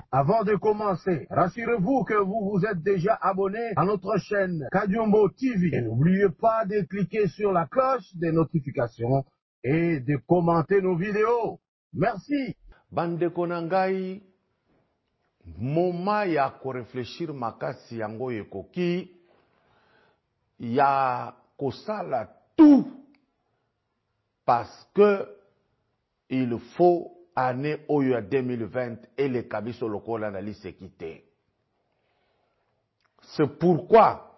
Avant de commencer, rassurez-vous que vous vous êtes déjà abonné à notre chaîne Kadiombo TV. Et n'oubliez pas de cliquer sur la cloche des notifications et de commenter nos vidéos. Merci. Bande konangai, moma ya ko réfléchir makasi yango ekoki, ya kosala tout parce que il faut année oyo 2020 et le kabiso lokola na lisekite. C'est pourquoi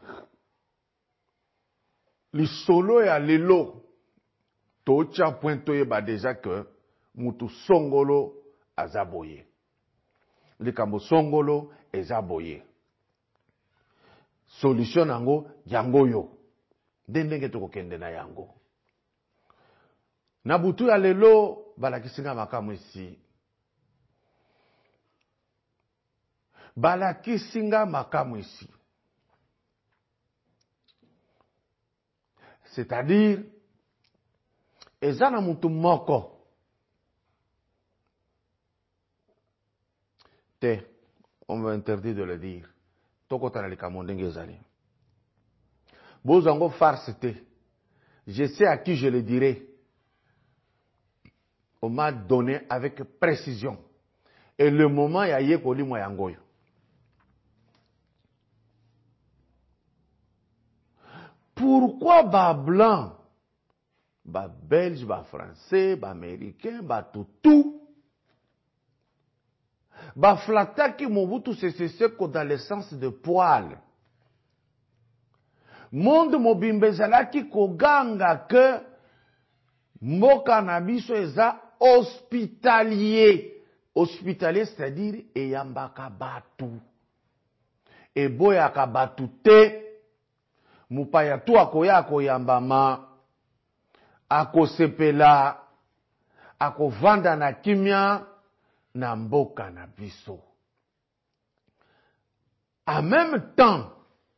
le solo ya lelo tocha pointo yeba déjà que mutu songolo azaboye. Le kambo songolo ezaboye. Solution yango yango yo. Ndenge toko kende na yango. Na butu ya lelo balakisinga makamu isi. Balakisinga makamu isi. C'est-à-dire, ezana mutu moko. On me interdit de le dire. Toko tanalika mondenge ezali. Bozango farce te. Je sais à qui je le dirai. On m'a donné avec précision. Et le moment ya yekoli mo yangoyo. Pourquoi ba blanc, ba belge, ba français, ba américain, ba tout, ba flataki Mobutu Sese Seko dans le sens de poil. Monde mobimbe zalaki koganga que mboka na biso eza hospitalier. Hospitalier, c'est-à-dire eyambaka batu. Eboyaka batu te. Mupaya tu akoya akoyambama. Akosepela. Akovanda na kimia. Na mboka na biso. En même temps,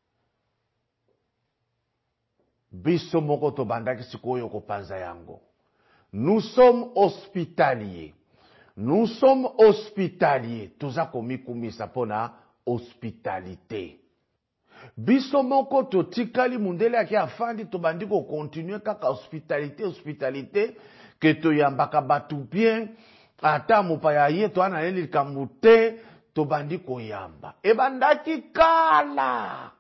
biso moko to bandaki sikoyo kopanza yango. Nous sommes hospitaliers. Nous sommes hospitaliers. Toza komikumisa pona hospitalité. Biso moko to tikali mundele yake afandi to bandiko continuer kaka hospitalité que to yambaka batu bien ata mupaya ye to analeli kamute to bandiko yamba. E bandaki kala.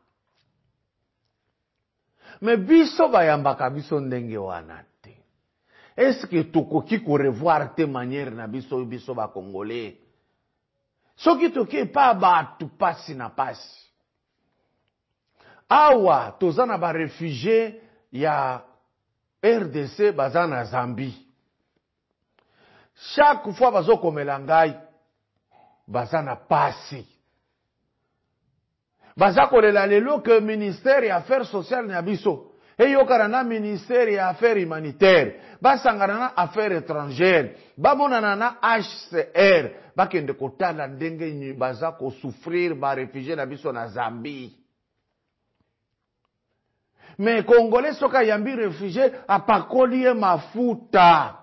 Mais biso bayambaka biso ndenge wana te. Est-ce que tokoki ko revoir te manière na biso ba Congolais? Soki toki pa batu pasi na pasi. Awa tozana ba réfugiés ya RDC bazana Zambie. Chaque fois bazo komela ngai bazana pasi. Baza kolela lelo que ministère ya affaires sociales na biso. Eyo karana ministère ya affaires humanitaires. Basangana na affaires étrangères. Bamonana na HCR. Bakende kotala ndenge nyi baza ko souffrir ba réfugiés na biso na Zambie. Mais Congolais soka yambi réfugiés apakoli mafuta.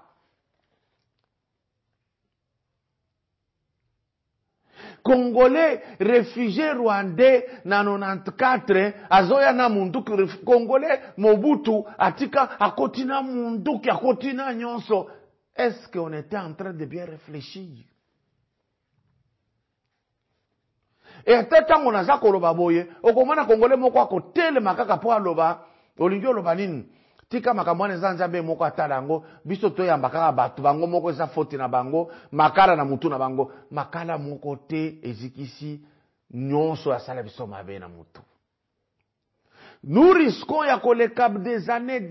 Congolais réfugiés rwandais na 94 azoya na munduki Congolais Mobutu atika akotina munduki akotina nyonso. Est-ce qu'on était en train de bien réfléchir? Et tata monaza koloba boye okomana Congolais moko akotele makaka po aloba olingi oloba nini tika makamwane zanzabe moko atalango biso to yamba kaka batu bango moko eza foti na bango makala na mutu na bango makala moko te ezikisi nyonso ya sala biso mabe na mutu. Nous risquons ya koleka des années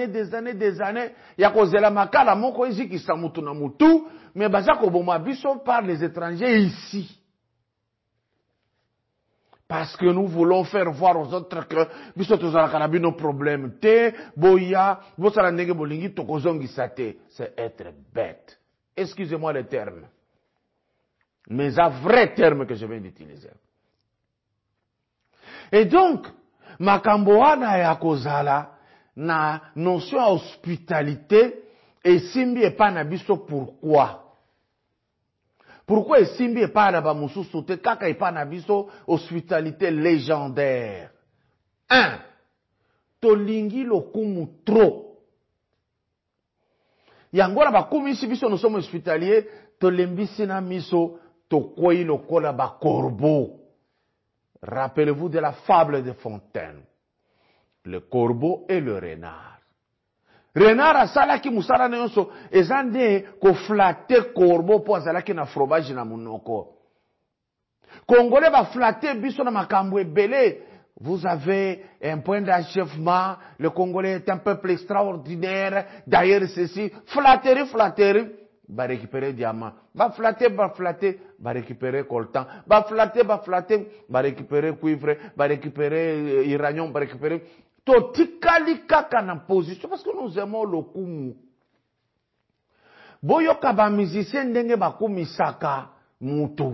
ya kozela makala moko ezikisa mutu na mutu mais baza koboma biso par les étrangers ici. Parce que nous voulons faire voir aux autres que biso tozala kanabi nos problèmes te boya bosala ndenge bolingi tokozongisa te. C'est être bête. Excusez-moi le terme. Mais un vrai terme que je viens d'utiliser. Et donc, makambo wana ya kozala na notion ya hospitalité esimbi epa na biso pourquoi? Pourquoi esimbi epai na bamususu te kaka epai na biso hospitalité légendaire? 1. Tolingi lokumu trop. Yango na bakumisi biso nous sommes hospitaliers, tolembisi na miso tokwei lokola ba corbeau. Rappelez-vous de la fable de Fontaine. Le corbeau et le renard. Renard asalaki musala na yonso ezande ko flatter corbeau po azalaki na fromage na munoko. Congolais ba flatter biso na makambo ebele. Vous avez un point d'achèvement. Le Congolais est un peuple extraordinaire. D'ailleurs, ceci, flatterie, va récupérer diamant. Va flatter, va récupérer coltan. Va flatter, va récupérer cuivre, va récupérer uranium, va récupérer. Totikali kaka na position parce que nous aimons le kumu. Boyoka ba musicien ndenge bakumisaka mutu.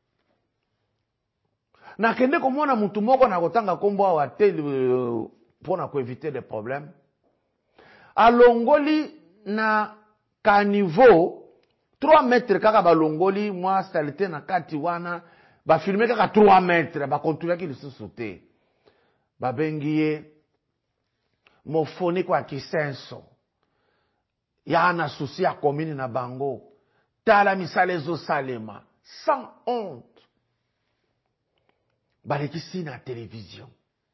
Na kende komona mutu moko na kotanga kombo wa tel pour na ko éviter des problèmes. Alongoli na ka niveau 3 mètres kaka balongoli moi stalité na kati wana ba filmer kaka 3 mètres ba contrôler ki lisusu te. Ba bengiye mofoni kwa kisenso. Ya na souci ya commune na bango. Tala misale zo salema sans honte. Balekisi na télévision.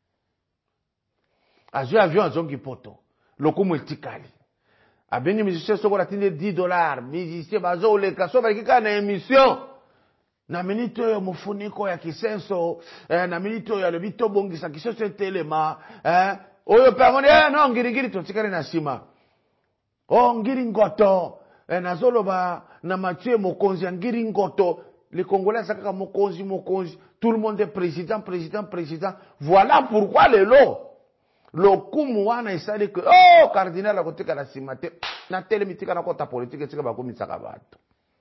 Azui avion azongi poto. Lokumu etikali. Abengi musicien soko latinde $10. Musicien bazo oleka so balekika na émission. Na minute oyo mofuniko ya kisenso, na minute oyo alobi tobongisa kisenso telema, oyo pamoni no ngirigiri totikali na sima. Oh ngiri ngoto, nazoloba na Mathieu Mokonzi ngiri ngoto. Les Congolais ça kaka mokonzi. Tout le monde est président. Voilà pourquoi le kumu wana isali que oh cardinal a kotika la simate na telemitika na kota politique tika ba komisaka bato.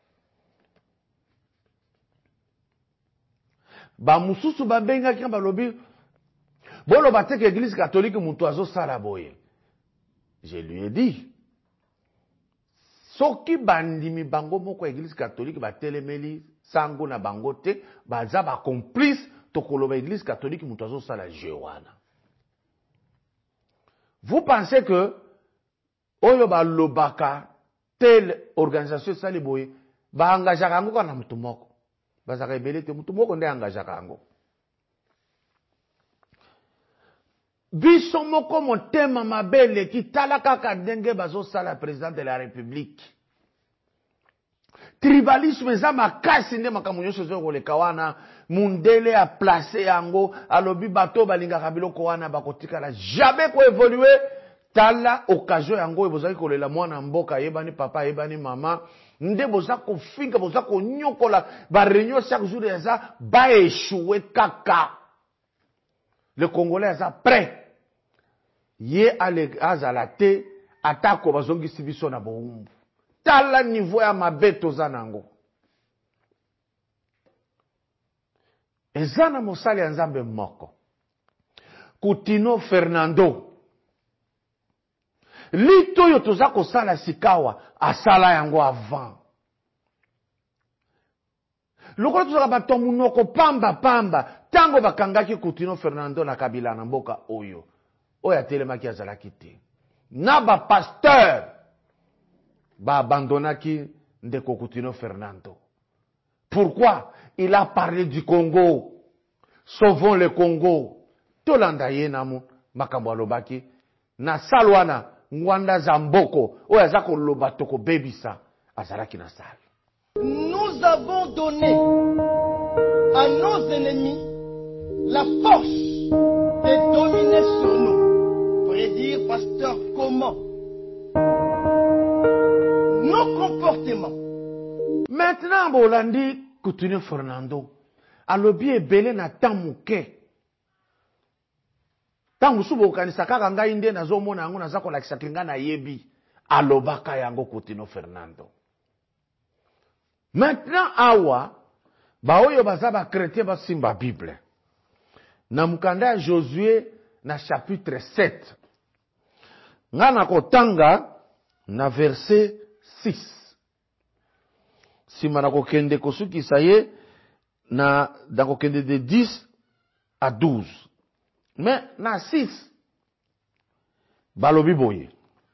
Ba mususu ba benga ki ba lobi bolo bateke église catholique mutu azo sala boye. Je lui ai dit soki bandimi bango moko église catholique ba telemeli sango na bango te baza ba complice tokoloba église catholique mutu azo sala jewana. Vous pensez que oyo ba lobaka telle organisation sali boye ba engagera yango kana mutu moko bazaka ebele te mutu moko nde engagera yango. Biso moko motema mabele kitala kaka ndenge bazo sala président de la République. Tribalisme za makasi nde makambo nyonso zo koleka wana mundele a placé yango alobi bato balingaka biloko wana bakotikala jamais ko évoluer tala occasion yango ebozaki kolela mwana mboka yebani papa yebani mama nde boza kofinga boza konyokola ba réunion chaque jour eza ba échouer kaka. Le Congolais eza prêt ye azala te atako bazongisi biso na boumbu. Tala niveau ya mabeto za nango. Ezana mosali ya nzambe moko. Kutino Fernando. Lito yo toza kosala sikawa asala yango avant. Lokola tozaka bato munoko pamba tango bakangaki Kutino Fernando na kabila na mboka oyo. Oya telemaki azalaki te. Na ba pasteur ba abandonnaki ndeko Kutino Fernando. Pourquoi? Il a parlé du Congo. Sauvons le Congo. Tolanda ye namu makambo alobaki na salwana ngwanda zamboko oya zako loba toko bebisa azalaki na sal. Nous avons donné à nos ennemis la force de dominer sur nous. Prédire, pasteur, comment? Nos comportements. Maintenant, Bolandi Kutino Fernando alobi ebele na tamuke. Tangu subo kanisa kaka ngai nde nazomona yango naza kolakisa kinga na yebi alobaka yango Kutino Fernando. Maintenant awa baoyo baza ba chrétien basimba Bible. Na mukanda ya Josué na chapitre 7. Ngana kotanga na verset 6. sima na kokende kosuki saye na kokende de 10 à 12. Mais na 6 balobi boye.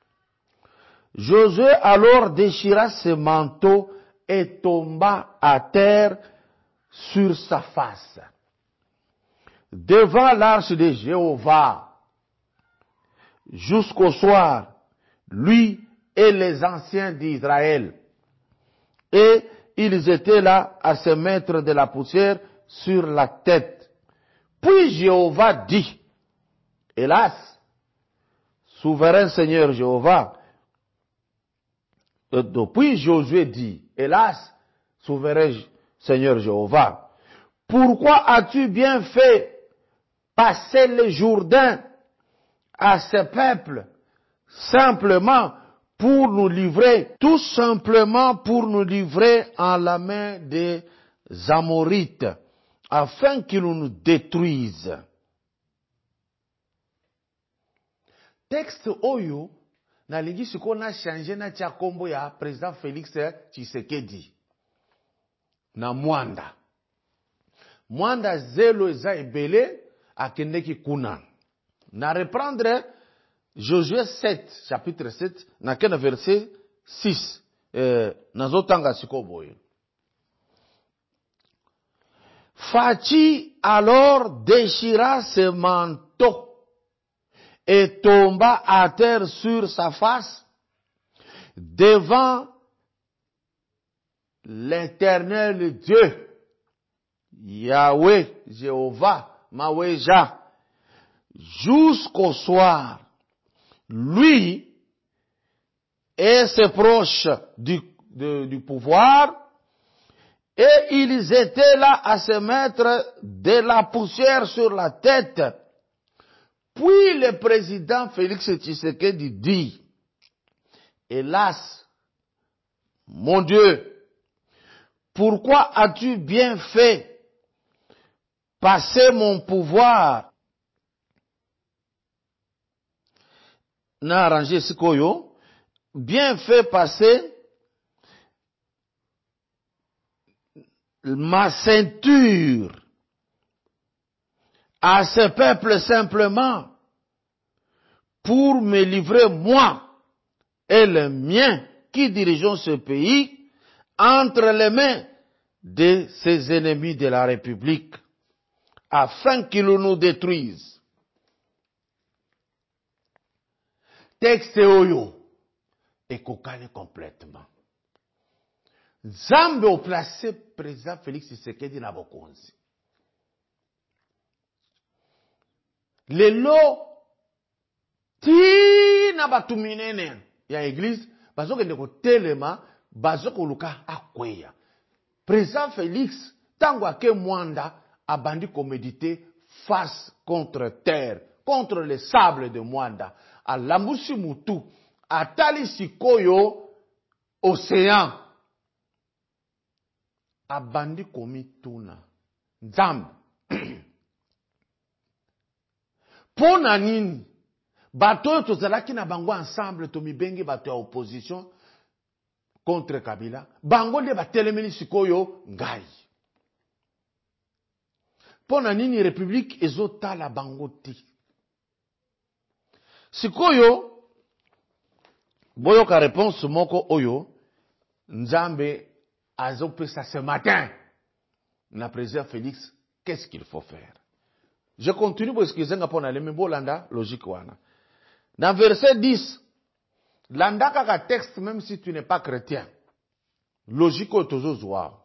Josué alors déchira ses manteaux et tomba à terre sur sa face devant l'arche de Jéhovah jusqu'au soir, lui et les anciens d'Israël. Et ils étaient là à se mettre de la poussière sur la tête. Puis Jéhovah dit, hélas, souverain Seigneur Jéhovah, puis Josué dit, hélas, souverain Seigneur Jéhovah, pourquoi as-tu bien fait passer le Jourdain à ce peuple simplement pour nous livrer, tout simplement pour nous livrer en la main des Amorites, afin qu'ils nous détruisent? Texte Oyo, na lingi siko na changé na tia kombo ya président Félix Tshisekedi. Na Mwanda. Mwanda zelo eza ebele akendeki kuna. Na reprendre Josué 7, chapitre 7, na kena verset 6. Nazotanga siko boye. Fachi alors déchira ses manteaux et tomba à terre sur sa face devant l'Éternel Dieu, Yahweh, Jéhovah, Maweja, jusqu'au soir. Lui et ses proches du pouvoir, et ils étaient là à se mettre de la poussière sur la tête. Puis le président Félix Tshisekedi dit, hélas, mon Dieu, pourquoi as-tu bien fait passer mon pouvoir? Na arrangé sikoyo, bien fait passer ma ceinture à ce peuple simplement pour me livrer moi et les miens qui dirigeons ce pays entre les mains de ses ennemis de la République, afin qu'ils nous détruisent. Texte oyo ekokani complètement. Nzambe au placé président Félix Tshisekedi na bokonzi. Lelo ti na batu minene ya église bazokende kotelema bazokoluka akweya. Président Félix tango ake Mwanda abandi koméditer face contre terre, contre les sables de Mwanda. Alambusi mutu, atali sikoyo océan. Abandi komituna. Nzambe. Pona nini? Bato tozalaki na bango ensemble tomibengi bato ya opposition contre Kabila. Bango nde batelemeli sikoyo ngai. Pona nini république ezotala bango ti? Sikoyo boyoka réponse moko oyo Nzambe azopesa ce matin na président Félix, qu'est-ce qu'il faut faire? Je continue pour excuser ngapona lemi bolanda logique wana. Dans verset 10, landa kaka texte même si tu n'es pas chrétien. Logique otozozwa.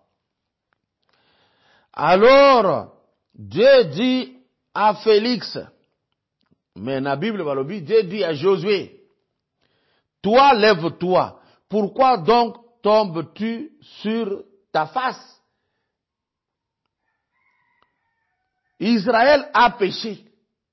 Alors Dieu dit à Félix, mais dans la Bible, Dieu dit à Josué, toi lève-toi, pourquoi donc tombes-tu sur ta face? Israël a péché.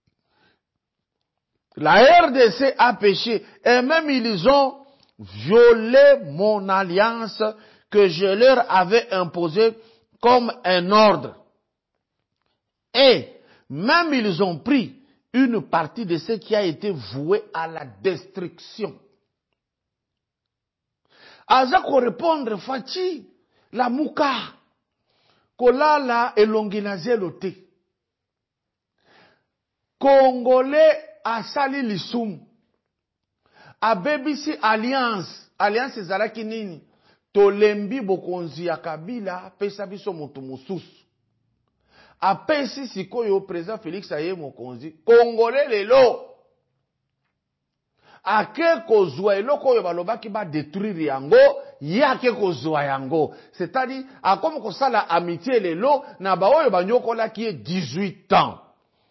La RDC a péché. Et même ils ont violé mon alliance que je leur avais imposée comme un ordre. Et même ils ont pris une partie de ce qui a été voué à la destruction. Azako répondre, Fachi, La muka. Kolala elongi na zelo te. Congolais asali lisumu. Abebisi alliance. Alliance ezalaki nini? Tolembi bokonzi ya Kabila pesa biso moto mosusu. Apesi sikoyo président Félix aye mokonzi. Congolais lelo. Ake kozwa eloko oyo balobaki ba détruire yango, yake kozwa yango. C'est-à-dire, akomo kosala amitié lelo na ba oyo banyokola ki 18 ans.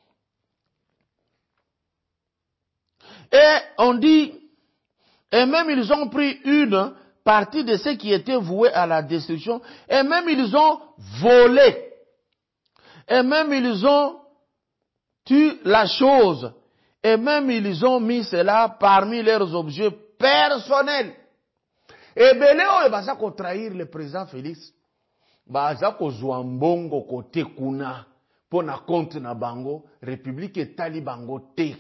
Et on dit, et même ils ont pris une partie de ceux qui étaient voués à la destruction, et même ils ont volé, et même ils ont tué la chose, et même ils ont mis cela parmi leurs objets personnels. Et belé oyo baza ko trahir le président Félix, baza ko zouambongo kote kuna, pona compte na bango, république etali bango te.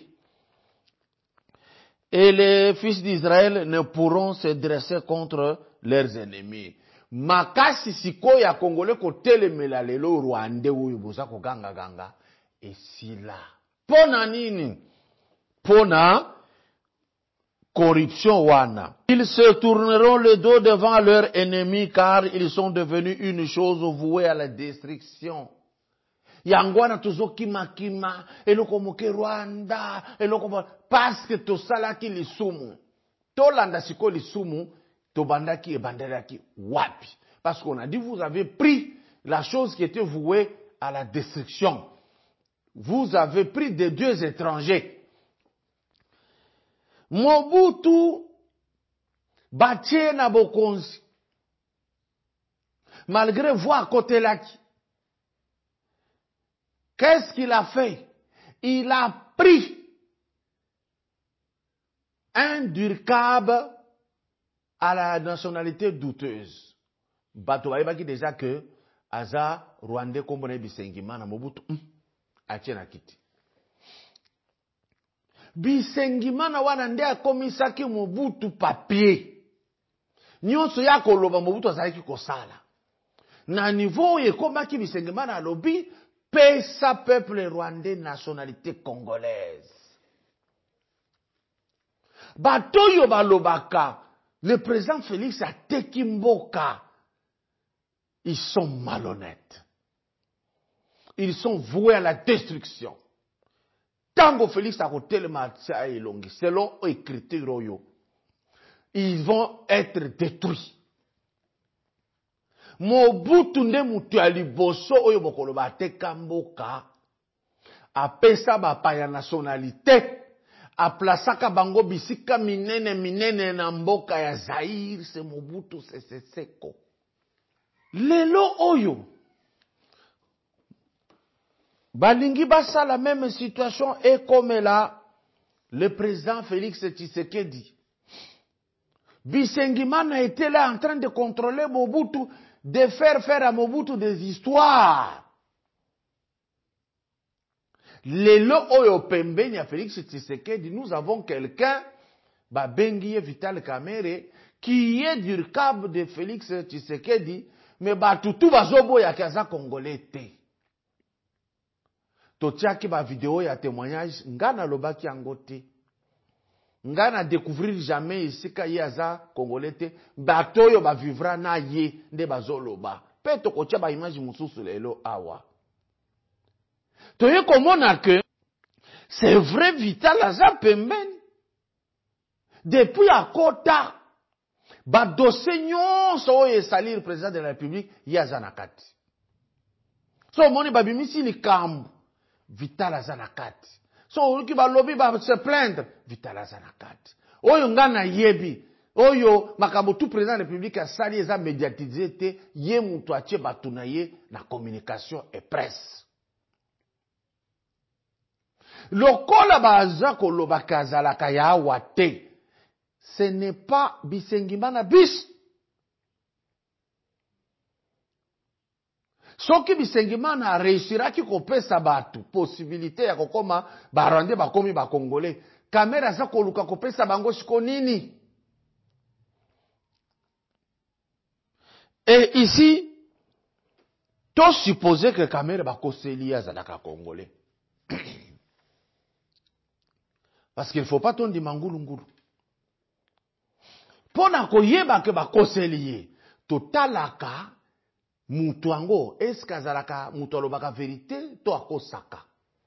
Et les fils d'Israël ne pourront se dresser contre leurs ennemis. Makasi siko ya Congolais kotelemela lelo Rwanda oyo boza ko ganga ganga esila. Pona nini? Pona corruption wana. Ils se tourneront le dos devant leurs ennemis car ils sont devenus une chose vouée à la destruction. Yangwana tuzo kima kima, eloko moke Rwanda, eloko parce que to salaki lisumu. To landa siko lisumu, to bandaki e bandaki wapi. Parce qu'on a dit vous avez pris la chose qui était vouée à la destruction. Vous avez pris des dieux étrangers. Mobutu batie na bokonzi. Malgré voix à côté laki. Qu'est-ce qu'il a fait? Il a pris un Durkab à la nationalité douteuse. Bato baibaki déjà que aza Rwandais kombone Bisengimana Mobutu atiena kiti. Bisengimana wana nde akomisaki Mobutu papier. Nyonso ya koloba Mobutu azalaki kosala. Na niveau yekomaki Bisengimana alobi pesa peuple rwandais nationalité congolaise. Batoyo balobaka, le président Félix a tekimboka. Ils sont malhonnêtes. Ils sont voués à la destruction. Tango Félix a kotelema tsa elongi, selon écriture oyo, ils vont être détruits. Mobutu nde mutu aliboso oyo bokolo bateka mboka apesa bapaya nationalité aplasaka bango bisika minene minene na mboka ya Zaïre. C'est Mobutu Sese Seko. Lelo oyo balingi basa la même situation et comme là le président Félix Tshisekedi Bisengimana était là en train de contrôler Mobutu, de faire à Mobutu des histoires. Lelo oyo pembeni ya Félix Tshisekedi, nous avons quelqu'un, Babengi Vital Kamerhe, qui est du câble de Félix Tshisekedi, mais batutu bazobo ya kaza congolais te. Totiaki ba vidéo ya témoignage, ngana lobaki yango te. Ngana découvrir jamais ici ka yaza congolais te, batoyo ba vivra na ye nde bazoloba. Pe to kotia ba image mususu lelo awa. Toye komona que c'est vrai Vital aza pembeni. Depuis à Kota, ba dossier nyonso oyo salir président de la République yaza na kati. So moni babimisi likambo Vital aza na kati. So uki ba lobby ba se plaindre Vital aza na kati. Oyo ngana yebi, oyo makambo tout président de la République asali eza médiatisé te, ye mutu atie batu na ye na communication et presse. Lokola baza koloba kazalaka ya awa te. Ce n'est pas Bisengimana bis. Soki Bisengimana réussiraki kopesa batu possibilité ya kokoma barande bakomi ba congolais. Kamera za koluka kopesa bango siko nini? Et ici, tout supposé que Kamere va koseli azalaka congolais. Parce qu'il ne faut pas tondi mangulungulu. Pona koyeba ke ba koseli totalaka mutu ango eske azalaka mutu alobaka vérité to akosaka.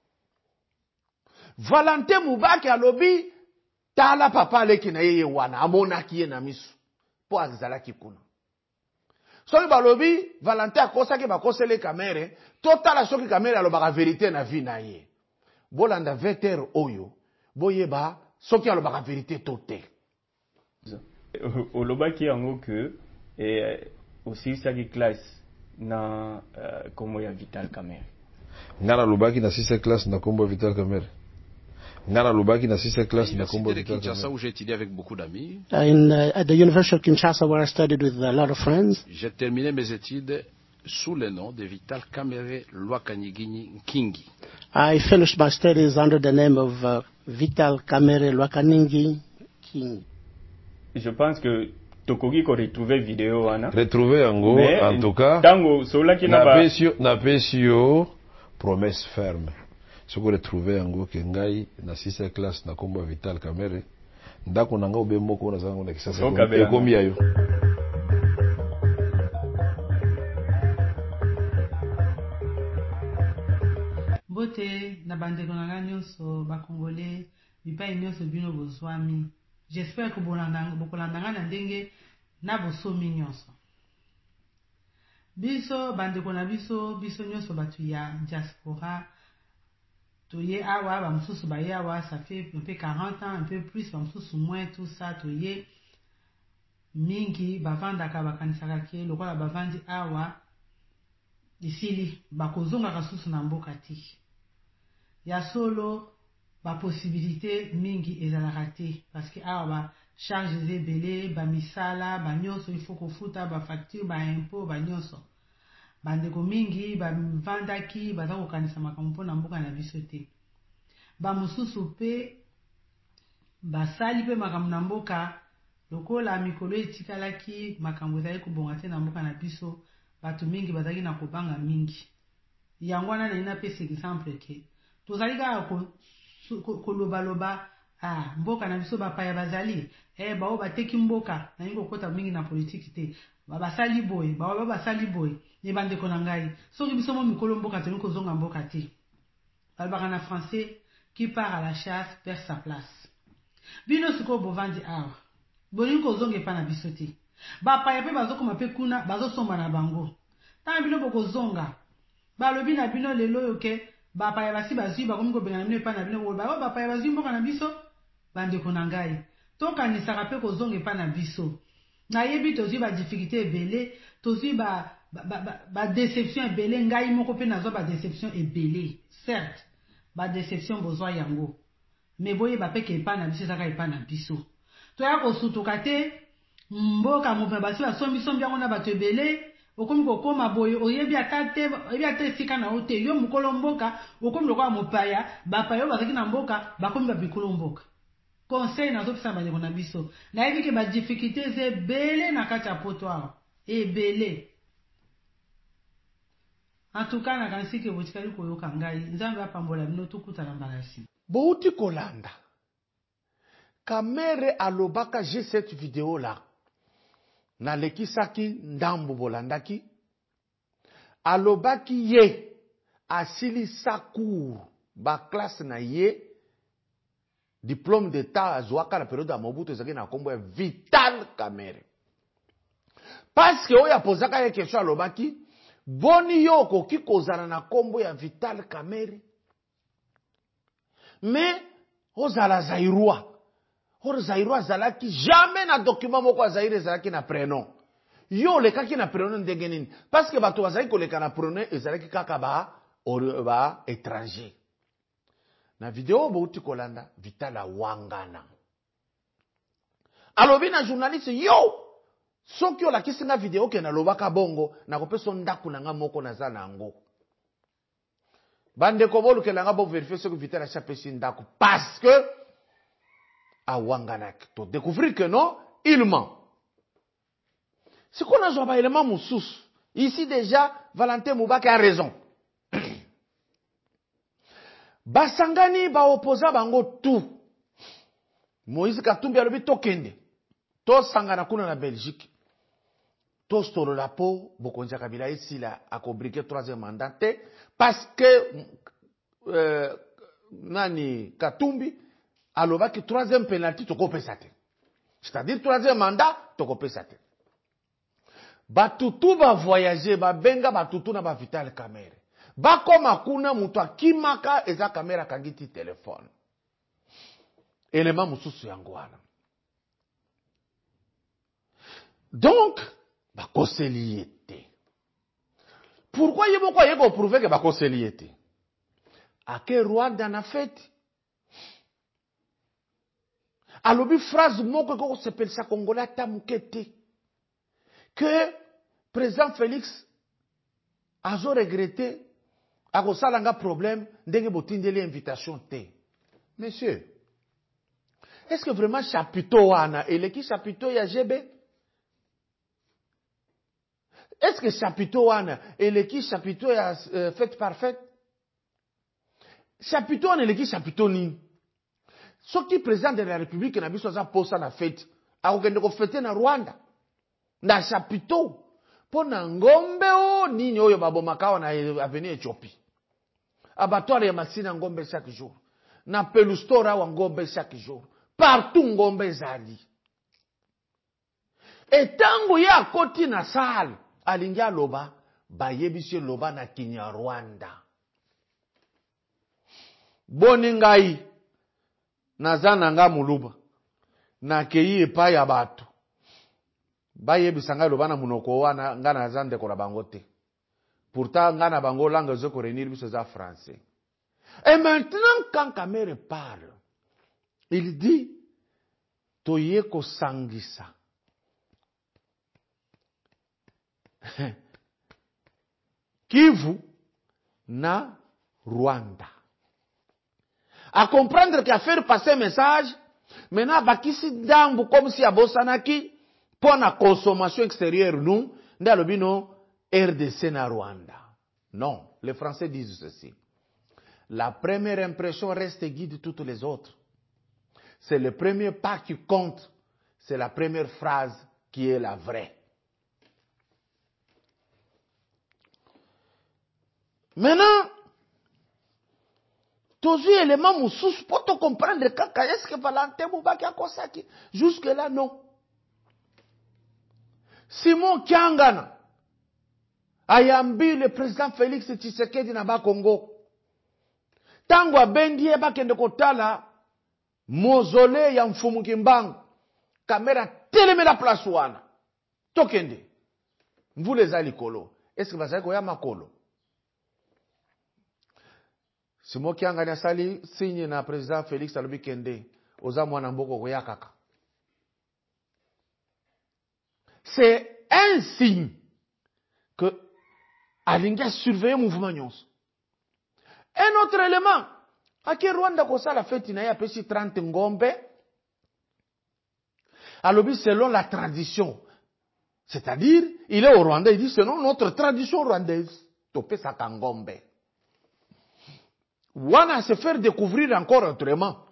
Valentin Mubaki alobi tala papa aleki na yeye wana amonaki ye na misu po azalaki kuna. Soki balobi Valentin akosaki bakosele Kamere to tala soki Kamere alobaka vérité na vie na ye. Bolanda 20h oyo boyeba soki alobaka vérité to te. Olobaki yango que aussi saki classe na kombo ya Vital Kamerhe. Ngana lobaki na 6e classe na kombo Vital Kamerhe. Ngana lobaki na 6e classe na kombo Vital Kamerhe. Où j'ai étudié avec beaucoup d'amis. At the University of Kinshasa, where I studied with a lot of friends. J'ai terminé mes études sous le nom de Vital Kamerhe Lwakanyigini Nkingi. I finished my studies under the name of Vital Kamerhe Lwakanyigini Nkingi. Je pense que tokoki ko retrouver vidéo wana. Retrouver yango en tout cas. Tango solaki na ba na pesio promesse ferme. Soko retrouver yango ke ngai na 6e classe na kombo Vital Kamerhe. Ndako nanga obe moko na zango na kisasa ekomi ayo. Bote na bandeko nanga nyonso ba Congolais bipai nyonso bino bozwami. J'espère que bokolandanga na ndenge na bosomi nyonso. Biso bandeko na biso nyonso batu ya diaspora toye awa ba mususu ba yawa ça fait un peu 40 ans un peu plus ba mususu moins tout ça toye mingi bavandaka bakanisaka ke lokola bavandi awa isili bakozonga kasusu na mboka ti ya solo ba possibilité mingi ezalaka te parce que awa ba charges ebele ba misala ba nyonso il faut kofuta ba facture ba impôt ba nyonso bandeko mingi ba vandaki baza kokanisa makambo mpona mboka na biso te ba mususu pe basali pe makambo na mboka lokola mikolo etikalaki makambo ezali kobonga te na mboka na biso bato mingi bazalaki na kobanga mingi yango wana naina pesa exemple ke tozali kaka kolobaloba mboka na biso bapaya bazali bao bateki mboka nalingi kokota mingi na politiki te basali boye bao basali boye ne bandeko na ngai soki biso mo mikolo mboka tolingi kozonga mboka te balobaka na français qui part à la chasse perd sa place bino sikoyo bovandi awa bolingi kozonga epa na biso te bapaya mpe bazokoma mpe kuna bazosomba na bango ntango bino bokozonga balobi na bino lelo oyo ke bapaya basi bazwi bakomi kobenga na bino epa na bino bapaya bazwi mboka na biso bandeko na ngai tokanisaka mpe kozonga epa na biso nayebi tozwi badifficulté ebele tozwi badéception ebele ngai moko mpe nazwa badéception ebele certes badéception bozwa yango me boyeba mpe ke epa na biso ezaka epa na biso toya kosutuka te mboka mopema basi basombi yango na bato ebele okomi kokoma boye oyebi ata esika na yo te yo mokolo mboka okomi lokola mopaya bapaya oyo bazalaki na mboka bakomi babikolo mboka conseil nazopesa na bandeko na biso nayebi ke badifficulté eza ebele na kati ya poto awa ebele antuka nakanisi ke botikali koyoka ngai nzambe apambola bino tokutana mbala ya nsima bouti kolanda Kamere alobaka j'ai cette vidéo là nalekisaki ndambu bolandaki alobaki ye asilisa cours ba classe na ye diplôme d'état azwaka na période ya Mobutu ezalaki na kombo ya Vital Kamerhe parce que oyo apozaka ye question alobaki boni yo okoki kozala na kombo ya Vital Kamerhe mais ozala Zairwa Zairwa azalaki jamais na document moko Zaire ezalaki na prénom yo lekaki na prénom ndenge nini parce que bato bazalaki koleka na prénom ezalaki kaka ba étranger na vidéo bouti kolanda Vital awangana alobi na journaliste yo soki olakisi nga vidéo ke nalobaka bongo nakopesa ndako na nga moko naza na yango bandeko bolukela nga bo vérifier soki Vital achapesi ndako parce que awanganaki to découvrir que non il ment C'est qu'on a un élément moussous. Ici déjà, Valentin Moubaki a raison. Basangani ba opposa bango tout. Moïse Katumbi a levé tokende. To sangana kuna na Belgique. To stolo la po, Bokonja Kabila ici là, a combriqué 3e mandat. Parce que, Nani Katumbi, a levé que 3e penalty toko pesate. C'est-à-dire 3e mandat, toko pesate. Batutu ba voyager, ba benga batutu na ba Vital Kamerhe. Ba koma kuna mutu akimaka eza kamera kangiti telefone. Élément mususu yango wana. Donc, bakoseli ete. Pourquoi yeboko yeko prouver que bakoseli ete? Ake Rwanda na fête. Alobi phrase moko ko s'appelle ça congolais tamukete. Que président Félix a regretté a kosalanga problème ndenge botindeli invitation te. Monsieur, est-ce que vraiment chapiteau wana eleki chapiteau ya GB? Est-ce que chapiteau wana eleki chapiteau ya fête parfaite? Chapiteau wana eleki chapiteau nini? Soki président de la République na biso za posa na fête, akokende ko fêter na Rwanda. Na chapiteau pona ngombe o nini oyo babomaka na avenue Ethiopie. Abattoir ya Masina ngombe chaque jour. Na pelustora wa ngombe chaque jour. Partout ngombe zali. Etango ya koti na sal alingia loba bayebisi loba na Kinyarwanda. Boni ngai nazana nga muluba na keyi epai ya bato. Bayebisa ngai loba na munoko wana nga nazande kola bango te. Pourtant nga na bango langue zo ko renir biso za français. Et maintenant quand Kamerhe parle, il dit toye ko sangisa. Kivu na Rwanda. À comprendre qu'à faire passer message, maintenant bakisi dambu comme si abosanaki pour la consommation extérieure nous, ndalobino RDC na Rwanda. Non, les Français disent ceci. La première impression reste guide toutes les autres. C'est le premier pas qui compte. C'est la première phrase qui est la vraie. Maintenant, tous les éléments moussous pour te comprendre est-ce que Valentin Moubaki a consacré. Jusque là, non. Simon Kiangana ayambi le président Félix Tshisekedi na ba Congo. Tango abendi bakende kotala mausolée ya Mfumu Kimbangu. Kamera teleme la place wana. Tokende. Vous les alikolo. Est-ce que vous savez koya makolo? Simon Kiangana sali signe na président Félix alobi kende. Oza mwana mboko koya kaka. C'est un signe que alinga surveiller mouvement nyonso. Un autre élément, ake Rwanda kosa la fête na ya pesi 30 ngombe. Alobi selon la tradition. C'est-à-dire, il est au Rwanda, il dit selon notre tradition rwandaise. Topé sa kangombe. Wana se faire découvrir encore autrement.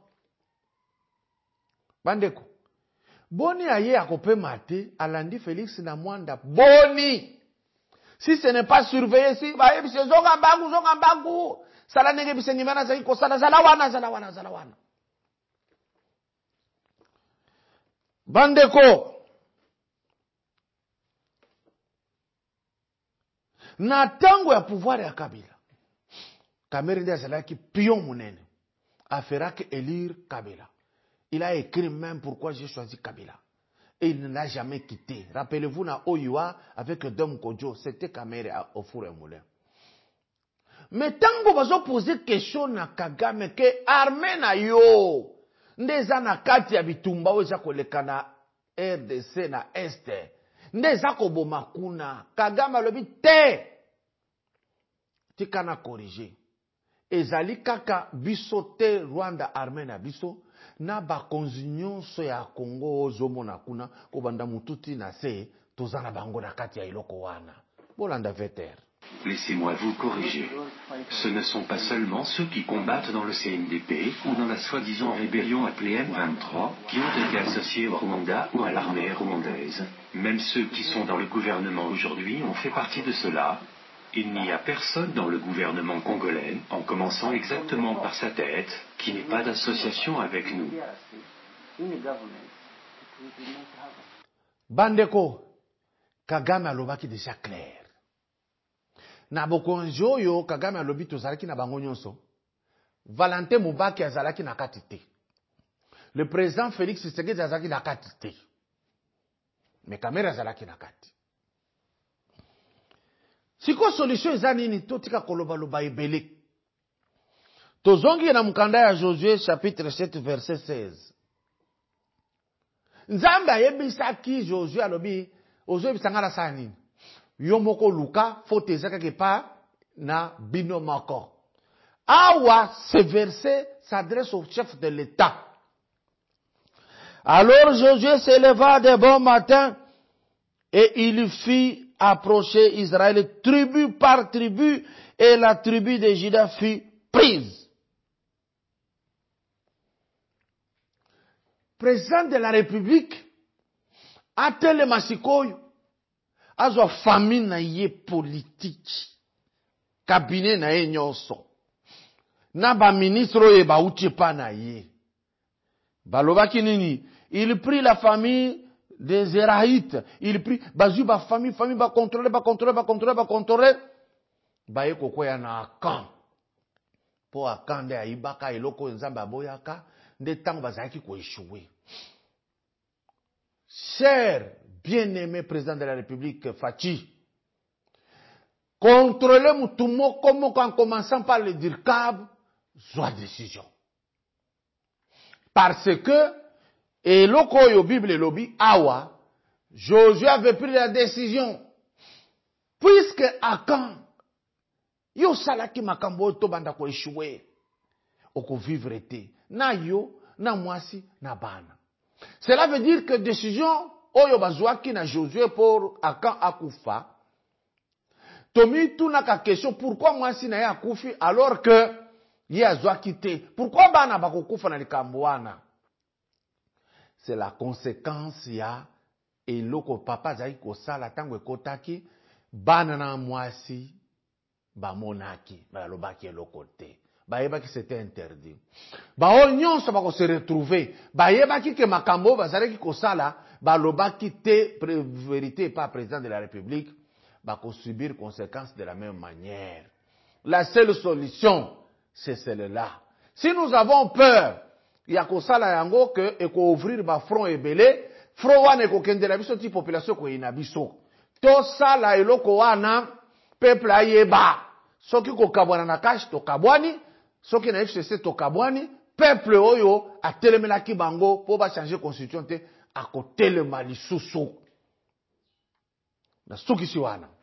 Bandeko. Boni aye akope mate, alandi Félix na mwanda. Boni! Si ce n'est pas surveillé, si, baye bise zongambagu. Sala nege bise nimana zaki kosala, zalawana. Bandeko. Na tango ya pouvoir ya Kabila. Kamerhe ndi azalaki pion munene. Aferaki élire Kabila. Il a écrit même pourquoi j'ai choisi Kabila. Et il ne l'a jamais quitté. Rappelez-vous, na Oyua, avec Dom Kodjo, c'était Kamerhe au four et moulin. Mais tango bazo poser question na Kagame que armée na yo ndeza na kati ya bitumba weza koleka na RDC na Este ndeza koboma kuna Kagame alobi te tika na corriger ezali kaka biso te Rwanda armée na biso na bakonzi nyonso ya Congo ozomona kuna kobanda mututi na se tozana bango na kati ya iloko wana. Bolanda veter. Laissez-moi vous corriger. Ce ne sont pas seulement ceux qui combattent dans le CNDP ou dans la soi-disant rébellion appelée M23 qui ont été associés au Rwanda ou à l'armée rwandaise. Même ceux qui sont dans le gouvernement aujourd'hui ont fait partie de cela. Il n'y a personne dans le gouvernement congolais, en commençant exactement par sa tête, qui n'ait pas d'association avec nous. Bandeko, Kagame alobaki déjà clair. Na bokonzi oyo Kagame alobi tozalaki na bango nyonso. Valentin Mubaki azalaki na kati te. Le président Félix Tshisekedi azalaki na kati te. Mais Kamere azalaki na kati. Siko solution eza nini totika koloba loba ebele. Tozongi na mukanda ya Josué chapitre 7 verset 16. Nzambe ayebisaki Josué alobi ozobisanga na sa nini. Yomoko luka faut ezaka pa na bino moko. Awa ce verset s'adresse au chef de l'État. Alors Josué s'éleva de bon matin et il fit approcher Israël tribu par tribu et la tribu de Juda fut prise. Président de la République atele masikoyo azwa famille na ye politique cabinet na ye nyonso na ba ministre oyo bauti pa na ye balobaki nini il prit la famille des Zérahites, il prit bazu ba famille ba contrôler baye kokoya na Akan po Akan nde ayibaka eloko nzambe aboyaka nde tango bazalaki ko échouer. Cher bien-aimé président de la République Fachi, contrôler mutumo en commençant par le DIRCAB, soit décision. Parce que, et loko yo Bible lobby, awa, Josué avait pris la décision. Puisque Akan, yo salaki makambo to banda ko échouer, oko vivre été, na yo, na mwasi, na bana. Cela veut dire que décision oyo bazwaki na Josué pour Akan akufa. Tomi tuna ka question pourquoi mwasi na ye akufi alors que ye azwaki te. Pourquoi bana bakokufa na likambo wana? C'est la conséquence ya eloko papa zaki kosala tango ekotaki bana na mwasi bamonaki balobaki eloko te. Bayebaki c'était interdit. Bao nyonso bako se retrouver. Bayebaki ke makambo bazalaki kosala balobaki te vérité pas président de la République bako subir conséquences de la même manière. La seule solution c'est celle-là. Si nous avons peur ya kosala yango que eko ouvrir ba front ebele, front wana eko kendela biso ti population ko ina biso. To sala eloko wana peuple ayeba. Soki ko kabwana na kashi to kabwani soki na FCC to kabwani, peuple oyo a telemelaki bango po ba changer constitution te a ko telema lisusu. Na soki si wana.